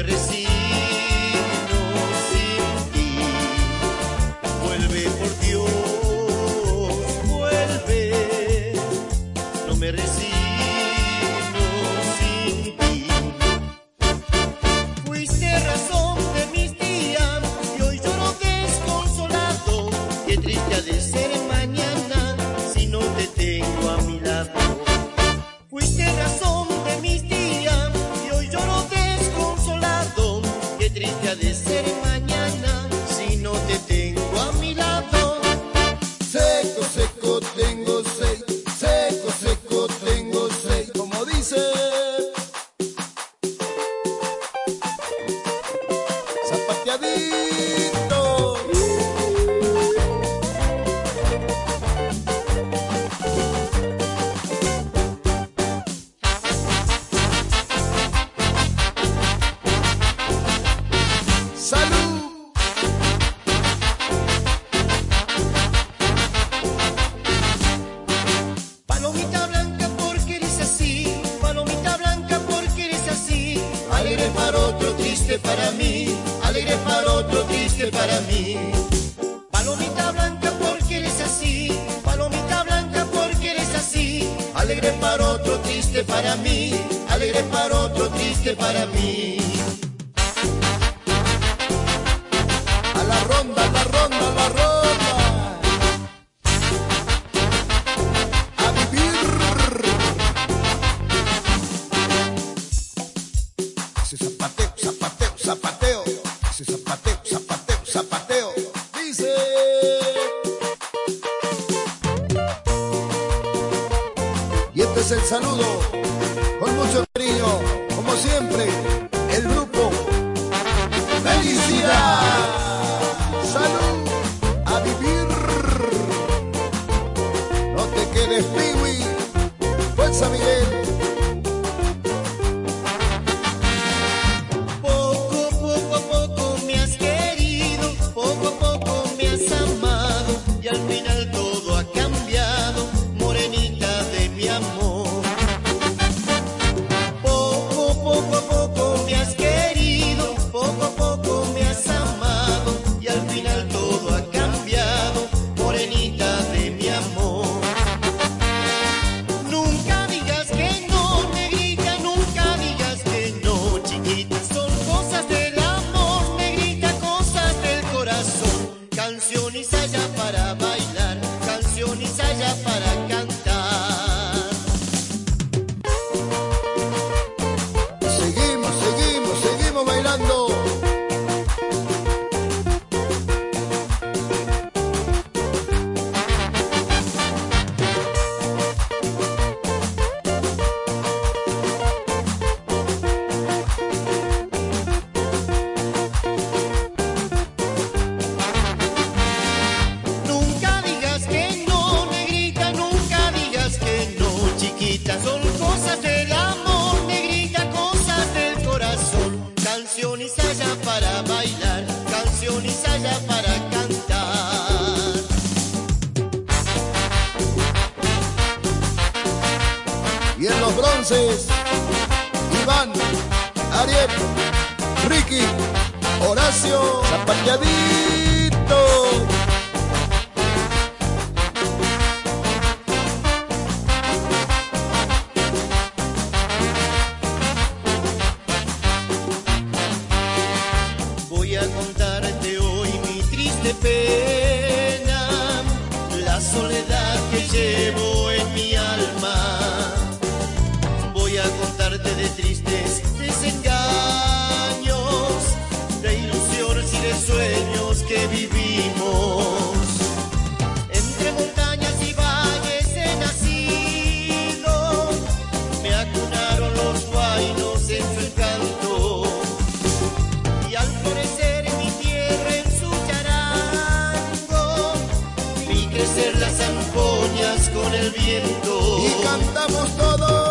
resigno sin ti. Vuelve por Dios, vuelve. No me resigno sin ti. Fuiste razón de mis días y hoy lloro desconsolado. Qué triste ha de ser mañana si no te tengo a mi lado. Fuiste razón de mis días y hoy lloro desconsolado. Qué triste ha de ser mañana si no te tengo a mi lado. Seco, seco, tengo sed. Seco, seco, tengo sed. Como dice, zapateadito. ¡Salud! Palomita blanca porque eres así, palomita blanca porque eres así. Alegre para otro, triste para mí, alegre para otro, triste para mí. Palomita blanca porque eres así, palomita blanca porque eres así. Alegre para otro, triste para mí, alegre para otro, triste para mí. A la ronda, a la ronda, a la ronda. A vivir. Ese zapateo, zapateo, zapateo. Ese zapateo, zapateo, zapateo. Dice. Y este es el saludo, con mucho cariño, como siempre, el grupo Felicidad. Salud, a vivir. No te quedes, Piwi. Fuerza, Miguel. Poco a poco me has querido, poco a poco me has amado y al final todo ha cambiado, morenita de mi amor. Poco a poco me has querido, poco a poco me has amado y al final todo ha cambiado, morenita de mi amor. Nunca digas que no, negrita, nunca digas que no, chiquita. Son cosas del amor, negrita, cosas del corazón. Canciones allá para bailar, canciones allá para cantar. Seguimos, seguimos, seguimos bailando. Nunca digas que no, negrita, nunca digas que no, chiquita. Son cosas del amor, negrita, cosas del corazón. Canciones allá para bailar, canciones allá para cantar. Y en los bronces, Iván, Ariel, Ricky, Horacio, zapateadito. Voy a contarte hoy mi triste pena, la soledad que llevo en mi alma. Voy a contarte de tristes desengaños, de ilusiones y de sueños que vivimos. Entre montañas y valles he nacido, me acunaron los guainos en su encanto. Y al florecer mi tierra en su charango, vi crecer las zampoñas con el viento. Y cantamos todos.